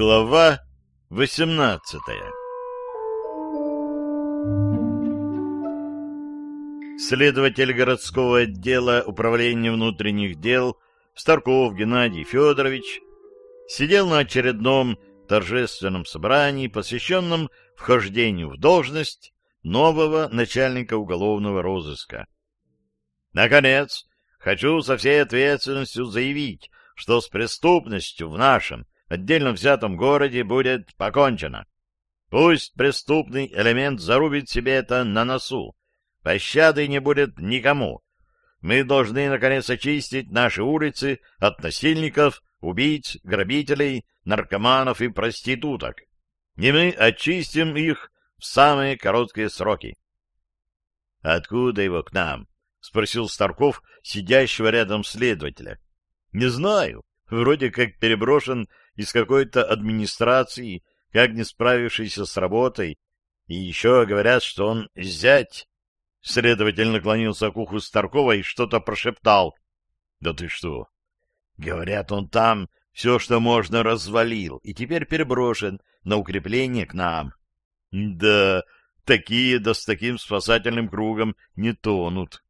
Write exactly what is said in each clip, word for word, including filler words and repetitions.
Глава восемнадцатая. Следователь городского отдела управления внутренних дел Старков Геннадий Федорович сидел на очередном торжественном собрании, посвященном вхождению в должность нового начальника уголовного розыска. Наконец, хочу со всей ответственностью заявить, что с преступностью в нашем отдельно взятом городе будет покончено. Пусть преступный элемент зарубит себе это на носу. Пощады не будет никому. Мы должны, наконец, очистить наши улицы от насильников, убийц, грабителей, наркоманов и проституток. И мы очистим их в самые короткие сроки. — Откуда его к нам? — спросил Старков, сидящего рядом следователя. — Не знаю. Вроде как переброшен из какой-то администрации, как не справившийся с работой. И еще говорят, что он зять. Следователь наклонился к уху Старкова и что-то прошептал. — Да ты что? Говорят, он там все, что можно, развалил, и теперь переброшен на укрепление к нам. Да, такие да с таким спасательным кругом не тонут.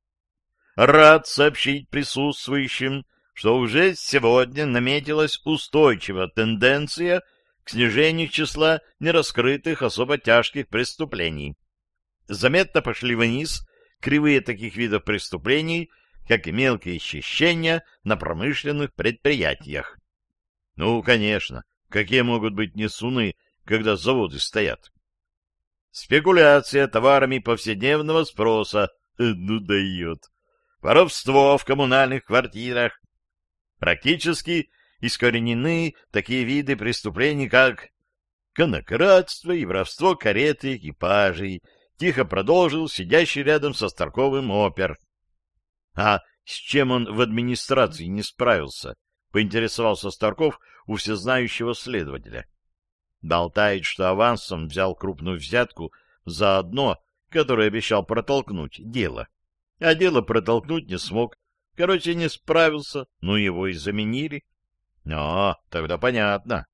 Рад сообщить присутствующим, что уже сегодня наметилась устойчивая тенденция к снижению числа нераскрытых особо тяжких преступлений. Заметно пошли вниз кривые таких видов преступлений, как и мелкие хищения на промышленных предприятиях. Ну, конечно, какие могут быть несуны, когда заводы стоят? Спекуляция товарами повседневного спроса, ну дает. Воровство в коммунальных квартирах. Практически искоренены такие виды преступлений, как конокрадство и воровство карет и экипажей, тихо продолжил сидящий рядом со Старковым опер. А с чем он в администрации не справился? Поинтересовался Старков у всезнающего следователя. Болтает, что авансом взял крупную взятку за одно, которое обещал протолкнуть, дело. А дело протолкнуть не смог. Короче, не справился, ну его и заменили. А, тогда понятно.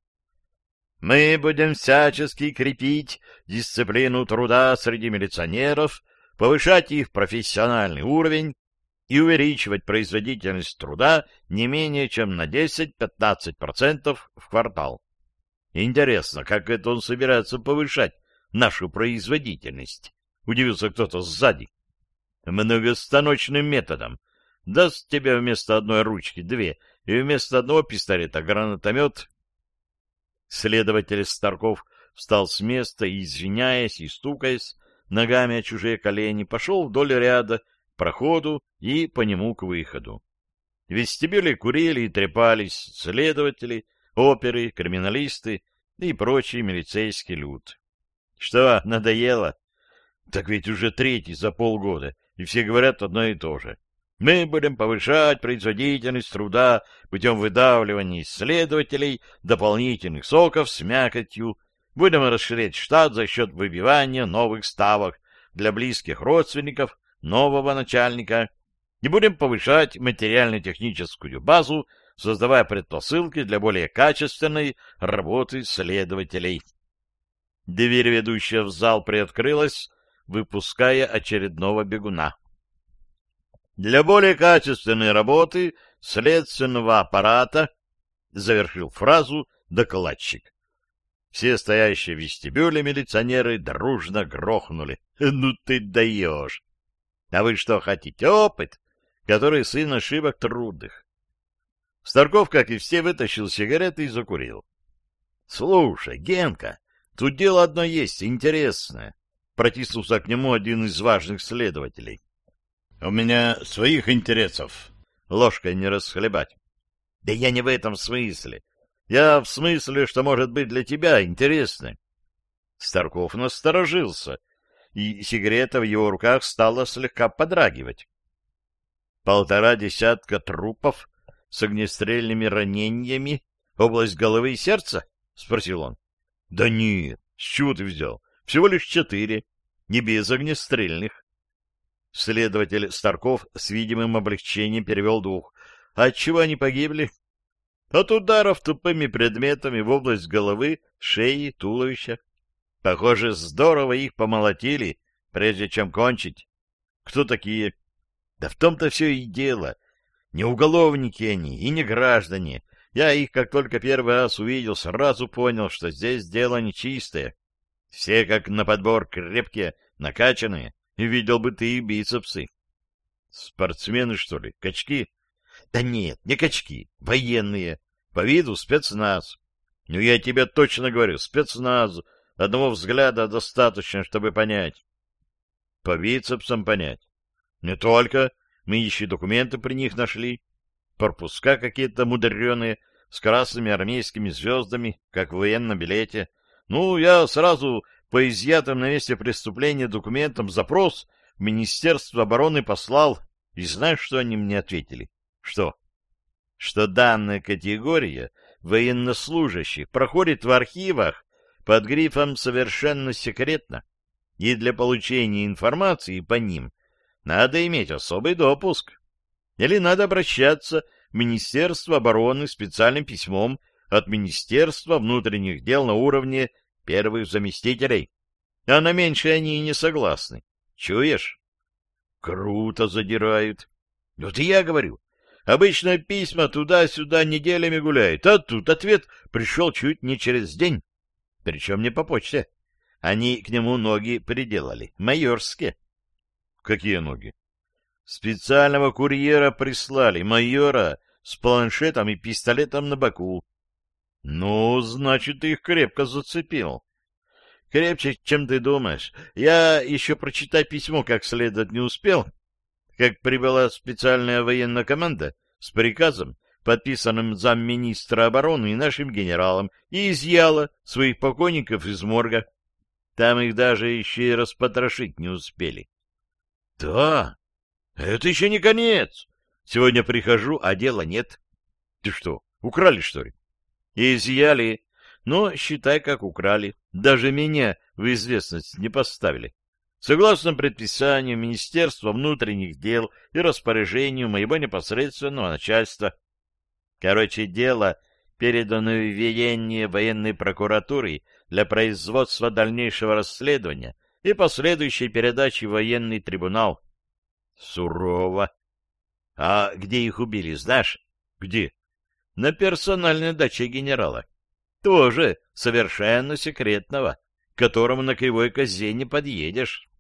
Мы будем всячески крепить дисциплину труда среди милиционеров, повышать их профессиональный уровень и увеличивать производительность труда не менее чем на десять-пятнадцать процентов в квартал. Интересно, как это он собирается повышать нашу производительность? Удивился кто-то сзади. Многостаночным методом. Даст тебе вместо одной ручки две, и вместо одного пистолета гранатомет. Следователь Старков встал с места и, извиняясь и стукаясь ногами о чужие колени, пошел вдоль ряда к проходу и по нему к выходу. В вестибюле курили и трепались следователи, оперы, криминалисты и прочий милицейский люд. Что, надоело? Так ведь уже третий за полгода, и все говорят одно и то же. Мы будем повышать производительность труда путем выдавливания из следователей дополнительных соков с мякотью, будем расширять штат за счет выбивания новых ставок для близких родственников нового начальника и будем повышать материально-техническую базу, создавая предпосылки для более качественной работы следователей. Дверь, ведущая в зал, приоткрылась, выпуская очередного бегуна. Для более качественной работы следственного аппарата, завершил фразу докладчик. Все стоящие в вестибюле милиционеры дружно грохнули. Ну ты даешь! А вы что хотите? Опыт, который сын ошибок трудных. Старков, как и все, вытащил сигареты и закурил. Слушай, Генка, тут дело одно есть, интересное. Протиснулся к нему один из важных следователей. У меня своих интересов ложкой не расхлебать. Да я не в этом смысле. Я в смысле, что может быть для тебя интересно. Старков насторожился, и сигарета в его руках стала слегка подрагивать. Полтора десятка трупов с огнестрельными ранениями, область головы и сердца? — спросил он. — Да нет, с чего ты взял? Всего лишь четыре, не без огнестрельных. Следователь Старков с видимым облегчением перевел дух. — А отчего они погибли? от ударов тупыми предметами в область головы, шеи, туловища. Похоже, здорово их помолотили, прежде чем кончить. Кто такие? Да в том-то все и дело. Не уголовники они и не граждане. Я их, как только первый раз увидел, сразу понял, что здесь дело нечистое. Все, как на подбор, крепкие, накачанные. И видел бы ты их бицепсы. Спортсмены, что ли? Качки? Да нет, не качки. Военные. По виду спецназ. Ну, я тебе точно говорю, спецназ. Одного взгляда достаточно, чтобы понять. По бицепсам понять. Не только. Мы еще документы при них нашли. Пропуска какие-то мудреные, с красными армейскими звездами, как в военном билете. Ну, я сразу по изъятым на месте преступления документам запрос в Министерство обороны послал. И знаешь, что они мне ответили? Что? Что данная категория военнослужащих проходит в архивах под грифом «совершенно секретно», и для получения информации по ним надо иметь особый допуск. Или надо обращаться в Министерство обороны специальным письмом от Министерства внутренних дел на уровне первых заместителей. А на меньше они и не согласны. Чуешь? Круто задирают. Вот и я говорю. Обычно письма туда-сюда неделями гуляют, а тут ответ пришел чуть не через день. Причем не по почте. Они к нему ноги приделали. Майорские. Какие ноги? Специального курьера прислали, майора, с планшетом и пистолетом на боку. Ну, значит, ты их крепко зацепил. Крепче, чем ты думаешь. Я еще прочитать письмо как следует не успел, как прибыла специальная военная команда с приказом, подписанным замминистра обороны и нашим генералом, и изъяла своих покойников из морга. Там их даже еще и распотрошить не успели. — Да, это еще не конец. Сегодня прихожу, а дела нет. Ты что, украли, что ли? Изъяли. Но считай, как украли. Даже меня в известность не поставили. Согласно предписанию Министерства внутренних дел и распоряжению моего непосредственного начальства. Короче, дело передано в ведение военной прокуратуры для производства дальнейшего расследования и последующей передачи в военный трибунал. Сурово. А где их убили, знаешь? Где? На персональной даче генерала. Тоже совершенно секретного, к которому на кривой козе не подъедешь.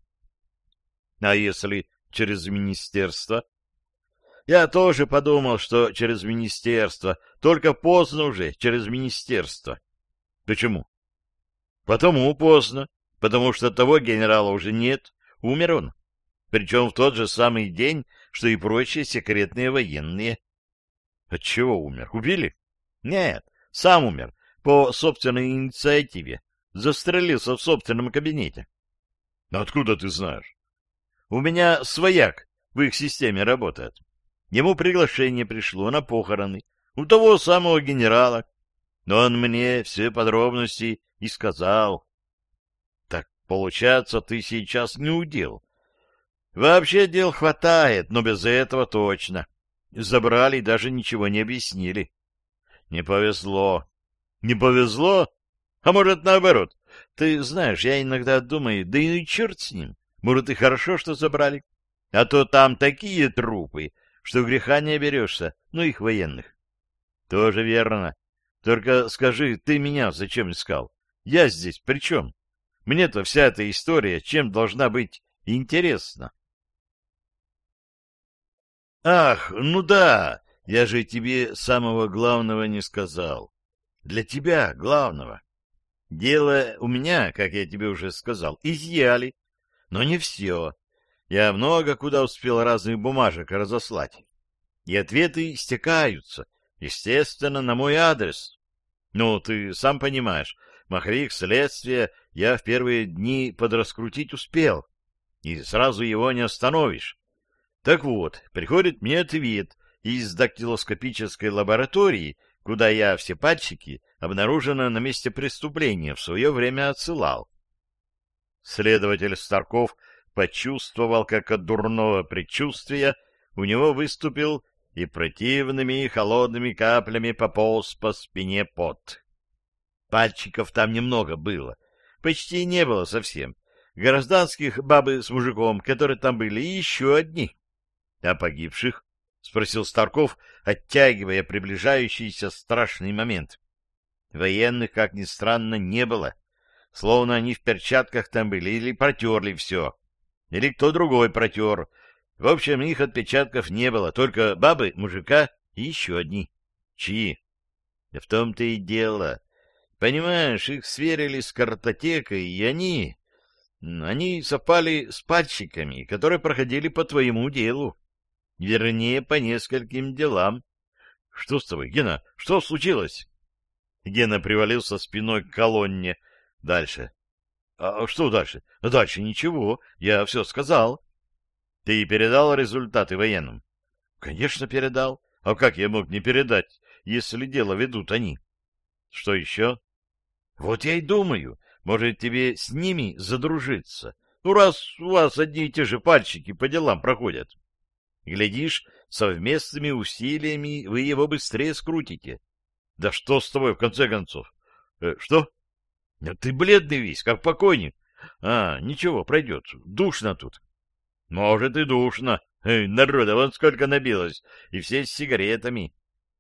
А если через министерство? Я тоже подумал, что через министерство, только поздно уже через министерство. Почему? Потому поздно, потому что того генерала уже нет, умер он. Причем в тот же самый день, что и прочие секретные военные. Отчего умер? Убили? Нет, сам умер, по собственной инициативе. Застрелился в собственном кабинете. Откуда ты знаешь? У меня свояк в их системе работает. Ему приглашение пришло на похороны у того самого генерала. Но он мне все подробности и сказал. Так, получается, ты сейчас не удел. Вообще дел хватает, но без этого точно. Забрали и даже ничего не объяснили. Не повезло. Не повезло? А может, наоборот. Ты знаешь, я иногда думаю, да и черт с ним. Может, и хорошо, что забрали. А то там такие трупы, что греха не оберешься, ну, их военных. Тоже верно. Только скажи, ты меня зачем искал? Я здесь при чем? Мне-то вся эта история чем должна быть интересна? Ах, ну да, я же тебе самого главного не сказал. Для тебя главного. Дело у меня, как я тебе уже сказал, изъяли. Но не все. Я много куда успел разных бумажек разослать. И ответы стекаются, естественно, на мой адрес. Ну, ты сам понимаешь, маховик следствия я в первые дни подраскрутить успел. И сразу его не остановишь. Так вот, приходит мне ответ из дактилоскопической лаборатории, куда я все пальчики обнаружено на месте преступления в свое время отсылал. Следователь Старков почувствовал, как от дурного предчувствия у него выступил и противными холодными каплями пополз по спине пот. Пальчиков там немного было, почти не было совсем. Гражданских бабы с мужиком, которые там были, и еще одни. — А погибших? — спросил Старков, оттягивая приближающийся страшный момент. Военных, как ни странно, не было. Словно они в перчатках там были или протерли все. Или кто другой протер. В общем, их отпечатков не было, только бабы, мужика и еще одни. Чьи? Да в том-то и дело. Понимаешь, их сверили с картотекой, и они... Они совпали с пальчиками, которые проходили по твоему делу. Вернее, по нескольким делам. Что с тобой, Гена? Что случилось? Гена привалился спиной к колонне. Дальше. А что дальше? Дальше ничего. Я все сказал. Ты передал результаты военным? Конечно, передал. А как я мог не передать, если дело ведут они? Что еще? Вот я и думаю, может, тебе с ними задружиться. Ну, раз у вас одни и те же пальчики по делам проходят. Глядишь, совместными усилиями вы его быстрее скрутите. Да что с тобой, в конце концов? Э, что? Да ты бледный весь, как покойник. А, ничего, пройдет. Душно тут. Может, и душно. Эй, народа, вон сколько набилось. И все с сигаретами.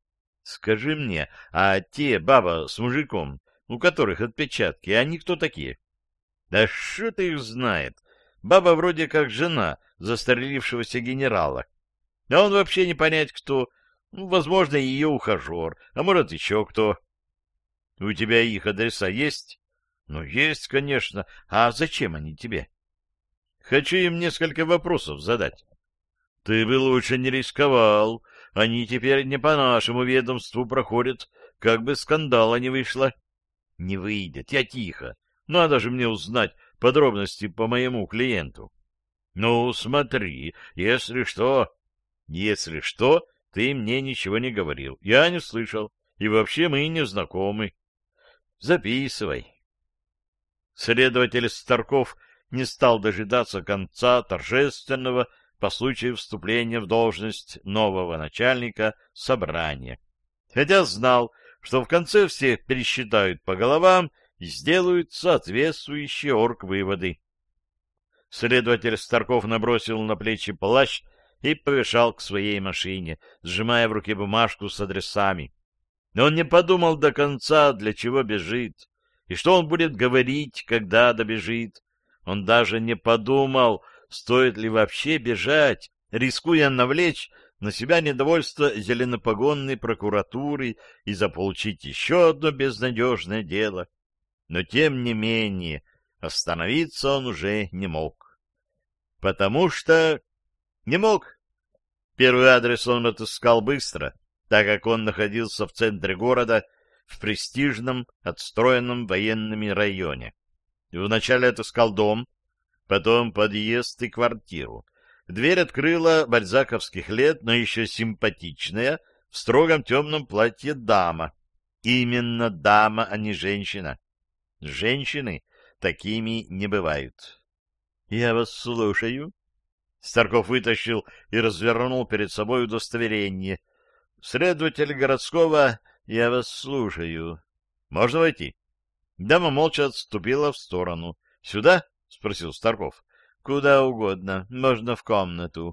Скажи мне, а те баба с мужиком, у которых отпечатки, они кто такие? Да что ты их знает? Баба вроде как жена застрелившегося генерала. А он вообще не понять кто. Ну, возможно, ее ухажер, а может, еще кто. У тебя их адреса есть? Ну, есть, конечно. А зачем они тебе? Хочу им несколько вопросов задать. Ты бы лучше не рисковал. Они теперь не по нашему ведомству проходят, как бы скандала не вышло. Не выйдет, я тихо. Надо же мне узнать подробности по моему клиенту. Ну, смотри, если что... Если что, ты мне ничего не говорил. Я не слышал. И вообще мы не знакомы. Записывай. Следователь Старков не стал дожидаться конца торжественного по случаю вступления в должность нового начальника собрания. Хотя знал, что в конце всех пересчитают по головам и сделают соответствующие оргвыводы. Следователь Старков набросил на плечи плащ и побежал к своей машине, сжимая в руке бумажку с адресами. Но он не подумал до конца, для чего бежит, и что он будет говорить, когда добежит. Он даже не подумал, стоит ли вообще бежать, рискуя навлечь на себя недовольство зеленопогонной прокуратуры и заполучить еще одно безнадежное дело. Но, тем не менее, остановиться он уже не мог. Потому что... не мог. Первый адрес он отыскал быстро, так как он находился в центре города, в престижном, отстроенном военными районе. Вначале отыскал дом, потом подъезд и квартиру. Дверь открыла бальзаковских лет, но еще симпатичная, в строгом темном платье дама. Именно дама, а не женщина. Женщины такими не бывают. — Я вас слушаю. Старков вытащил и развернул перед собой удостоверение. — Следователь городского, я вас слушаю. — Можно войти? Дама молча отступила в сторону. — Сюда? — спросил Старков. — Куда угодно. Можно в комнату.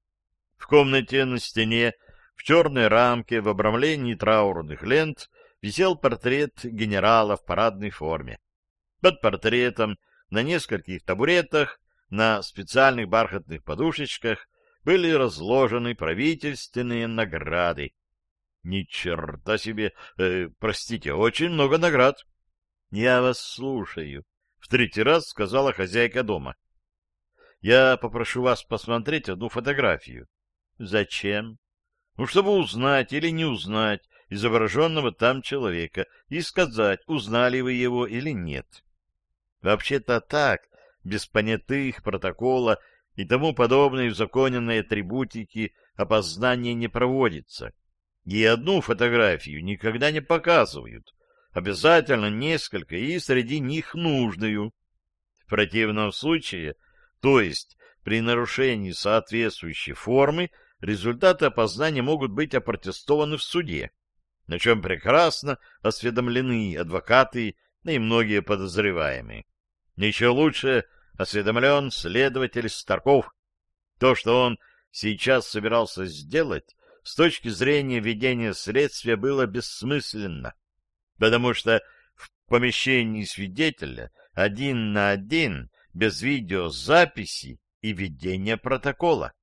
В комнате на стене, в черной рамке, в обрамлении траурных лент, висел портрет генерала в парадной форме. Под портретом на нескольких табуретах на специальных бархатных подушечках были разложены правительственные награды. Ни черта себе, э, простите, очень много наград. — Я вас слушаю, — в третий раз сказала хозяйка дома. — Я попрошу вас посмотреть одну фотографию. — Зачем? — Ну, чтобы узнать или не узнать изображенного там человека и сказать, узнали вы его или нет. Вообще-то так, без понятых, протокола и тому подобной узаконенной атрибутики опознание не проводится. И одну фотографию никогда не показывают. Обязательно несколько, и среди них нужную. В противном случае, то есть при нарушении соответствующей формы, результаты опознания могут быть опротестованы в суде, на чем прекрасно осведомлены адвокаты, да и многие подозреваемые. Еще лучше осведомлен следователь Старков. То, что он сейчас собирался сделать, с точки зрения ведения следствия, было бессмысленно, потому что в помещении свидетеля один на один, без видеозаписи и ведения протокола.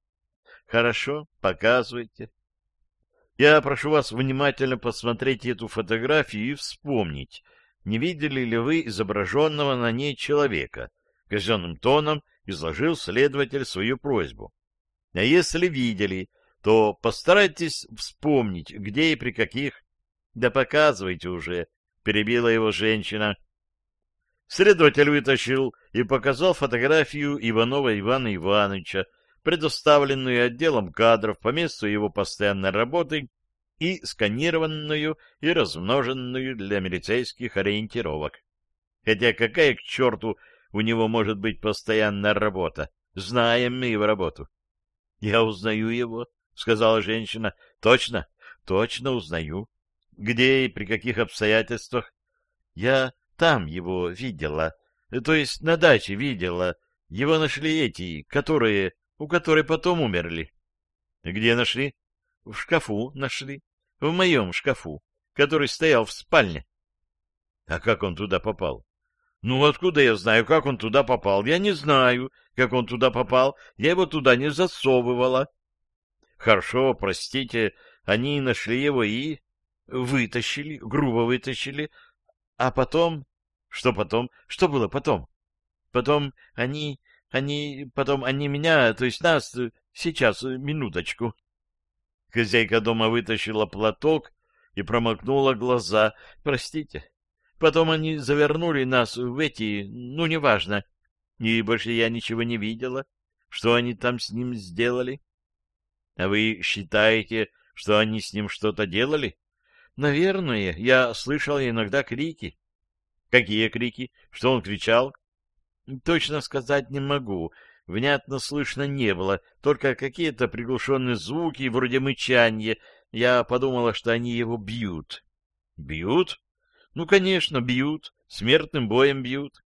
Хорошо, показывайте. Я прошу вас внимательно посмотреть эту фотографию и вспомнить, не видели ли вы изображенного на ней человека. Казенным тоном изложил следователь свою просьбу. А если видели, то постарайтесь вспомнить, где и при каких. Да показывайте уже, перебила его женщина. Следователь вытащил и показал фотографию Иванова Ивана Ивановича, предоставленную отделом кадров по месту его постоянной работы и сканированную и размноженную для милицейских ориентировок. Хотя какая к черту у него может быть постоянная работа? Знаем мы его работу. — Я узнаю его, — сказала женщина. — Точно, точно узнаю. Где и при каких обстоятельствах? Я там его видела, то есть на даче видела. Его нашли эти, которые, у которой потом умерли. — Где нашли? — В шкафу нашли. В моем шкафу, который стоял в спальне. — А как он туда попал? — Ну, откуда я знаю, как он туда попал? Я не знаю, как он туда попал. Я его туда не засовывала. — Хорошо, простите, они нашли его и... Вытащили, грубо вытащили. А потом... Что потом? Что было потом? Потом они... Они... Потом они меня, то есть нас... Сейчас, минуточку. Хозяйка дома вытащила платок и промокнула глаза. Простите. Потом они завернули нас в эти... Ну, неважно. И больше я ничего не видела. Что они там с ним сделали? А вы считаете, что они с ним что-то делали? Наверное. Я слышала иногда крики. Какие крики? Что он кричал? Точно сказать не могу. Внятно слышно не было, только какие-то приглушенные звуки, вроде мычания. Я подумала, что они его бьют. Бьют? Ну, конечно, бьют. Смертным боем бьют.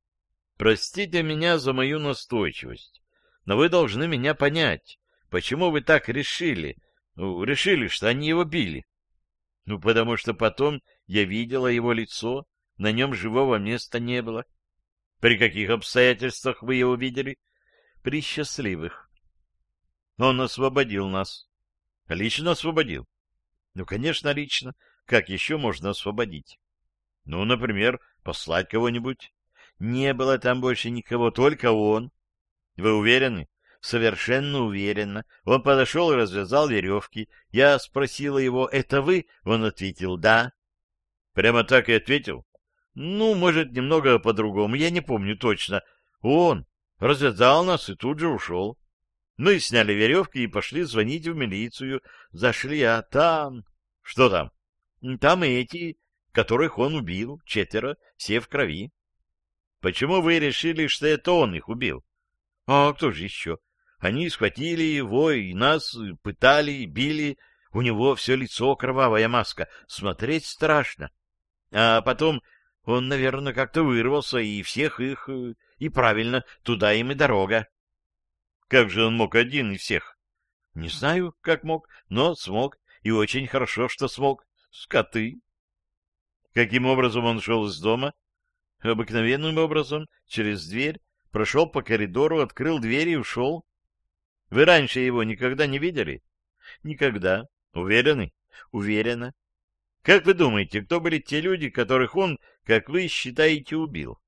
Простите меня за мою настойчивость, но вы должны меня понять. Почему вы так решили? Ну, решили, что они его били. Ну, потому что потом я видела его лицо, на нем живого места не было. При каких обстоятельствах вы его видели? При счастливых. Он освободил нас. Лично освободил? Ну, конечно, лично. Как еще можно освободить? Ну, например, послать кого-нибудь. Не было там больше никого, только он. Вы уверены? Совершенно уверена. Он подошел и развязал веревки. Я спросила его, это вы? Он ответил, да. Прямо так и ответил? Ну, может, немного по-другому, я не помню точно. Он развязал нас и тут же ушел. Мы сняли веревки и пошли звонить в милицию. Зашли, а там... Что там? Там и эти, которых он убил, четверо, все в крови. Почему вы решили, что это он их убил? А кто же еще? Они схватили его и нас пытали, били. У него все лицо кровавая маска. Смотреть страшно. А потом он, наверное, как-то вырвался, и всех их... И правильно, туда им и дорога. Как же он мог один и всех? Не знаю, как мог, но смог. И очень хорошо, что смог. Скоты. Каким образом он шел из дома? Обыкновенным образом, через дверь. Прошел по коридору, открыл дверь и ушел. Вы раньше его никогда не видели? Никогда. Уверены? Уверена. Как вы думаете, кто были те люди, которых он, как вы считаете, убил?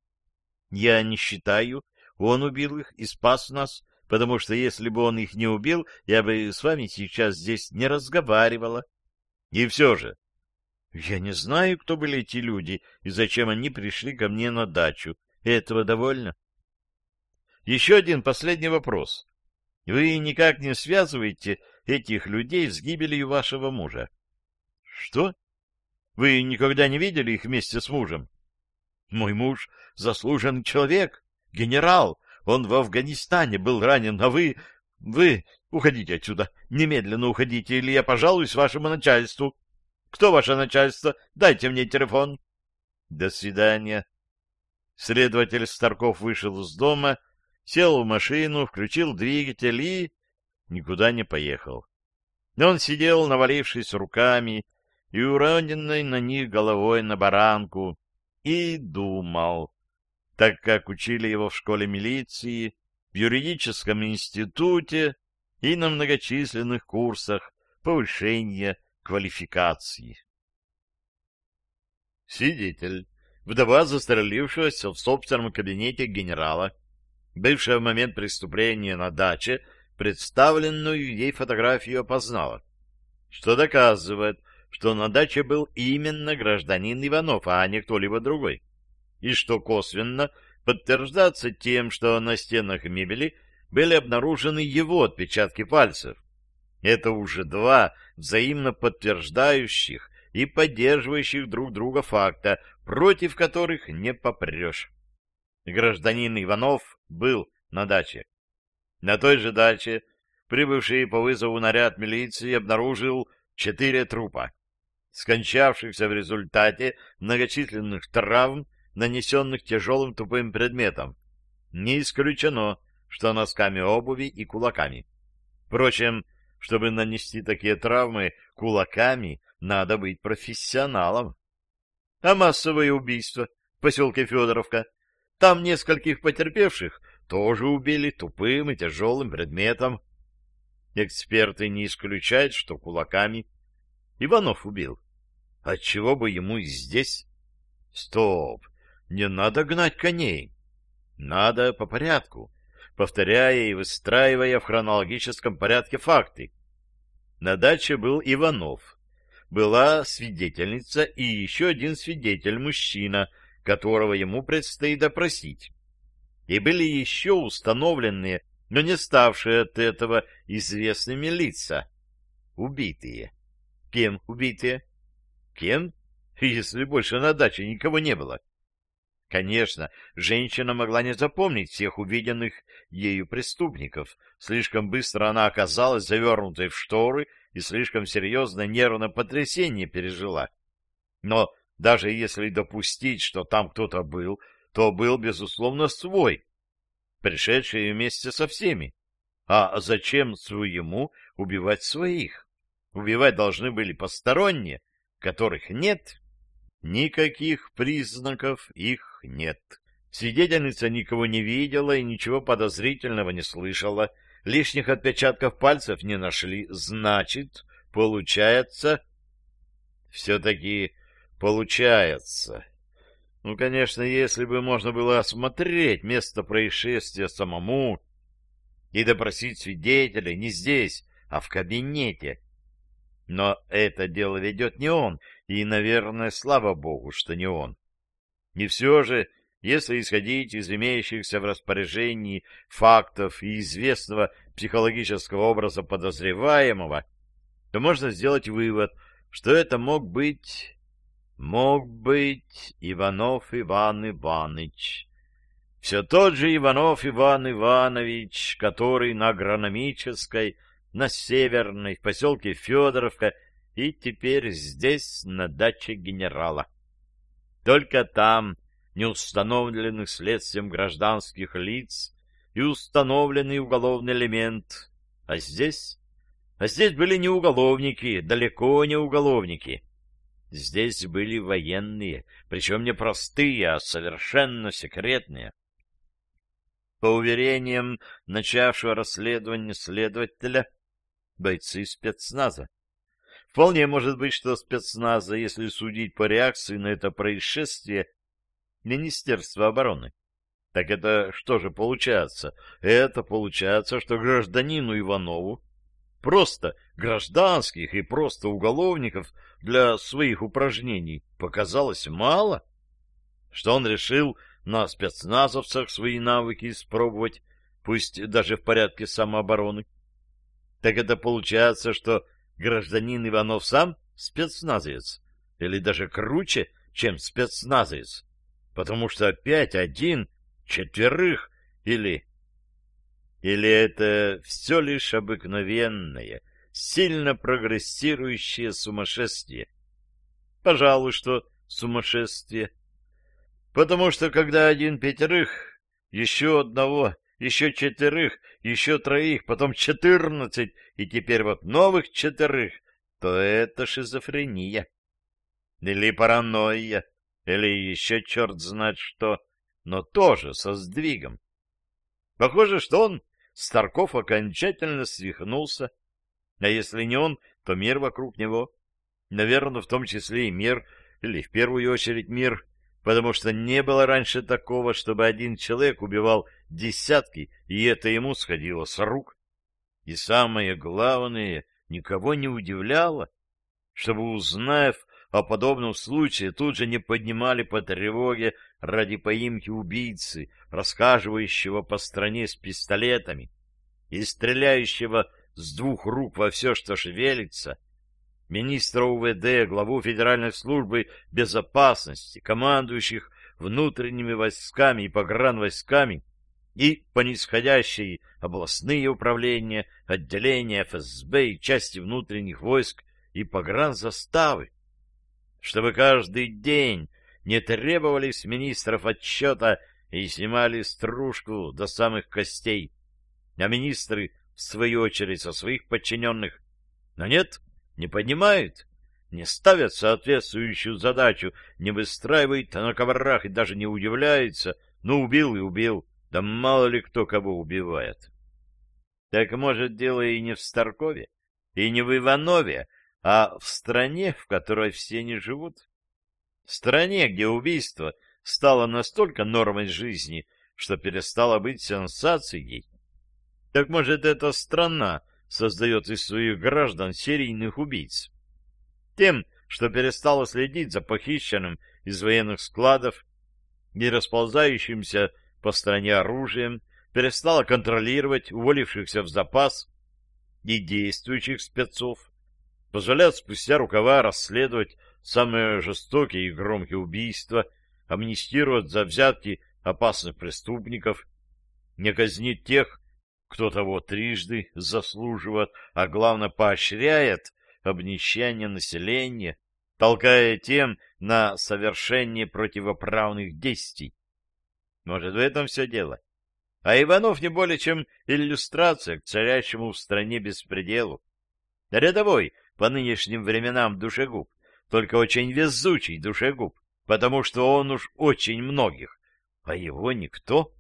Я не считаю. Он убил их и спас нас, потому что если бы он их не убил, я бы с вами сейчас здесь не разговаривала. И все же. Я не знаю, кто были эти люди и зачем они пришли ко мне на дачу. Этого довольно. Еще один последний вопрос. Вы никак не связываете этих людей с гибелью вашего мужа? Что? Вы никогда не видели их вместе с мужем? Мой муж заслуженный человек, генерал. Он в Афганистане был ранен, а вы... Вы... Уходите отсюда, немедленно уходите, или я пожалуюсь вашему начальству. Кто ваше начальство? Дайте мне телефон. До свидания. Следователь Старков вышел из дома, сел в машину, включил двигатель и никуда не поехал. Он сидел, навалившись руками и уроненной на них головой на баранку, и думал, так как учили его в школе милиции, в юридическом институте и на многочисленных курсах повышения квалификации. Свидетель. Вдова застрелившегося в собственном кабинете генерала, бывшая в момент преступления на даче, представленную ей фотографию опознала, что доказывает, что на даче был именно гражданин Иванов, а не кто-либо другой, и что косвенно подтверждается тем, что на стенах мебели были обнаружены его отпечатки пальцев. Это уже два взаимно подтверждающих и поддерживающих друг друга факта, против которых не попрешь. Гражданин Иванов был на даче. На той же даче прибывший по вызову наряд милиции обнаружил четыре трупа, скончавшихся в результате многочисленных травм, нанесенных тяжелым тупым предметом. Не исключено, что носками обуви и кулаками. Впрочем, чтобы нанести такие травмы кулаками, надо быть профессионалом. А массовое убийство в поселке Федоровка? Там нескольких потерпевших тоже убили тупым и тяжелым предметом. Эксперты не исключают, что кулаками. Иванов убил. Отчего бы ему и здесь? Стоп! Не надо гнать коней. Надо по порядку, повторяя и выстраивая в хронологическом порядке факты. На даче был Иванов. Была свидетельница и еще один свидетель-мужчина, которого ему предстоит допросить. И были еще установленные, но не ставшие от этого известными лица. Убитые. Кем убитые? Кем? Если больше на даче никого не было. Конечно, женщина могла не запомнить всех увиденных ею преступников. Слишком быстро она оказалась завернутой в шторы и слишком серьезное нервное потрясение пережила. Но даже если допустить, что там кто-то был, то был, безусловно, свой, пришедший вместе со всеми. А зачем своему убивать своих? Убивать должны были посторонние, которых нет. Никаких признаков их нет. Свидетельница никого не видела и ничего подозрительного не слышала. Лишних отпечатков пальцев не нашли. Значит, получается... Все-таки получается. Ну, конечно, если бы можно было осмотреть место происшествия самому и допросить свидетелей не здесь, а в кабинете. Но это дело ведет не он, и, наверное, слава богу, что не он. И все же, если исходить из имеющихся в распоряжении фактов и известного психологического образа подозреваемого, то можно сделать вывод, что это мог быть... мог быть Иванов Иван Иванович. Все тот же Иванов Иван Иванович, который на Агрономической, на Северной, в поселке Федоровка и теперь здесь, на даче генерала. Только там неустановленных следствием гражданских лиц и установленный уголовный элемент. А здесь? А здесь были не уголовники, далеко не уголовники. Здесь были военные, причем не простые, а совершенно секретные. По уверениям начавшего расследование следователя, бойцы спецназа. Вполне может быть, что спецназа, если судить по реакции на это происшествие, Министерство обороны. Так это что же получается? Это получается, что гражданину Иванову просто гражданских и просто уголовников для своих упражнений показалось мало, что он решил на спецназовцах свои навыки испробовать, пусть даже в порядке самообороны. Так это получается, что гражданин Иванов сам спецназовец, или даже круче, чем спецназовец, потому что опять один четверых или... Или это все лишь обыкновенное, сильно прогрессирующее сумасшествие? Пожалуй, что сумасшествие. Потому что когда один пятерых, еще одного, еще четверых, еще троих, потом четырнадцать, и теперь вот новых четверых, то это шизофрения. Или паранойя, или еще черт знает что, но тоже со сдвигом. Похоже, что он, Старков, окончательно свихнулся. А если не он, то мир вокруг него. Наверное, в том числе и мир, или в первую очередь мир, потому что не было раньше такого, чтобы один человек убивал десятки, и это ему сходило с рук. И самое главное, никого не удивляло, чтобы, узнав о подобном случае, тут же не поднимали по тревоге ради поимки убийцы, рассказывающего по стране с пистолетами и стреляющего с двух рук во все, что шевелится, министра УВД, главу Федеральной службы безопасности, командующих внутренними войсками и погранвойсками и по нисходящей областные управления, отделения эф эс бэ и части внутренних войск и погранзаставы, чтобы каждый день не требовали с министров отчета и снимали стружку до самых костей, а министры, в свою очередь, со своих подчиненных. Но нет, не поднимают, не ставят соответствующую задачу, не выстраивают на коврах и даже не удивляются. Ну, убил и убил, да мало ли кто кого убивает. Так, может, дело и не в Старкове, и не в Иванове, а в стране, в которой все не живут. В стране, где убийство стало настолько нормой жизни, что перестало быть сенсацией. Так, может, эта страна создает из своих граждан серийных убийц? Тем, что перестало следить за похищенным из военных складов и расползающимся по стране оружием, перестало контролировать уволившихся в запас и действующих спецов, позволяет спустя рукава расследовать самые жестокие и громкие убийства, амнистировать за взятки опасных преступников, не казнить тех, кто того трижды заслуживает, а главное поощряет обнищание населения, толкая тем на совершение противоправных действий. Может, в этом все дело? А Иванов не более чем иллюстрация к царящему в стране беспределу. Рядовой по нынешним временам душегуб, только очень везучий душегуб, потому что он уж очень многих, а его никто.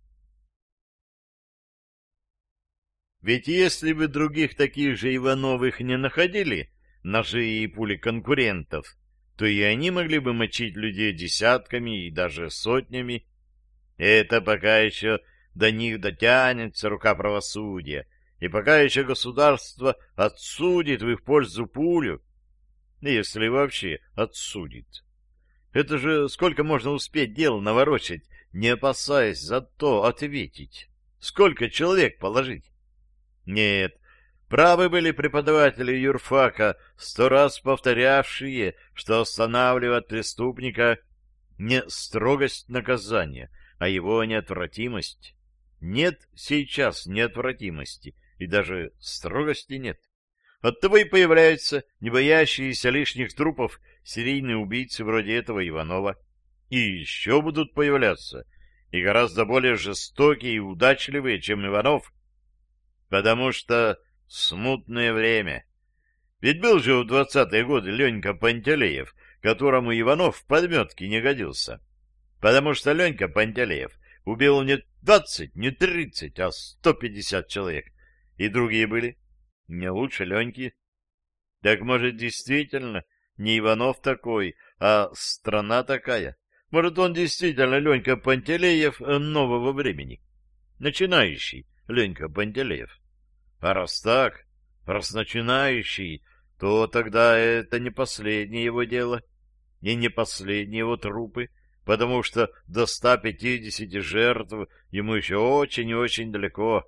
Ведь если бы других таких же Ивановых не находили, ножи и пули конкурентов, то и они могли бы мочить людей десятками и даже сотнями. Это пока еще до них дотянется рука правосудия, и пока еще государство отсудит в их пользу пулю, если вообще отсудит. Это же сколько можно успеть дел наворочать, не опасаясь за то ответить? Сколько человек положить? Нет, правы были преподаватели юрфака, сто раз повторявшие, что останавливает преступника не строгость наказания, а его неотвратимость. Нет сейчас неотвратимости, и даже строгости нет. Оттого и появляются не боящиеся лишних трупов серийные убийцы вроде этого Иванова. И еще будут появляться, и гораздо более жестокие и удачливые, чем Иванов. Потому что смутное время. Ведь был же в двадцатые годы Ленька Пантелеев, которому Иванов в подметке не годился. Потому что Ленька Пантелеев убил не двадцать, не тридцать, а сто пятьдесят человек. И другие были не лучше Леньки. Так, может, действительно не Иванов такой, а страна такая? Может, он действительно Ленька Пантелеев нового времени? Начинающий Ленька Пантелеев. А раз так, раз начинающий, то тогда это не последнее его дело, и не последние его трупы, потому что до ста пятидесяти жертв ему еще очень и очень далеко.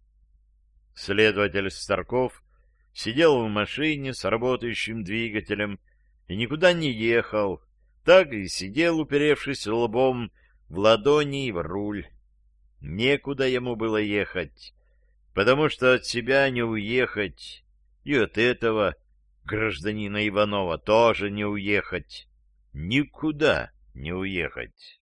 Следователь Старков сидел в машине с работающим двигателем и никуда не ехал, так и сидел, уперевшись лбом в ладони и в руль. Некуда ему было ехать. потому что от себя не уехать, и от этого гражданина Иванова тоже не уехать, никуда не уехать.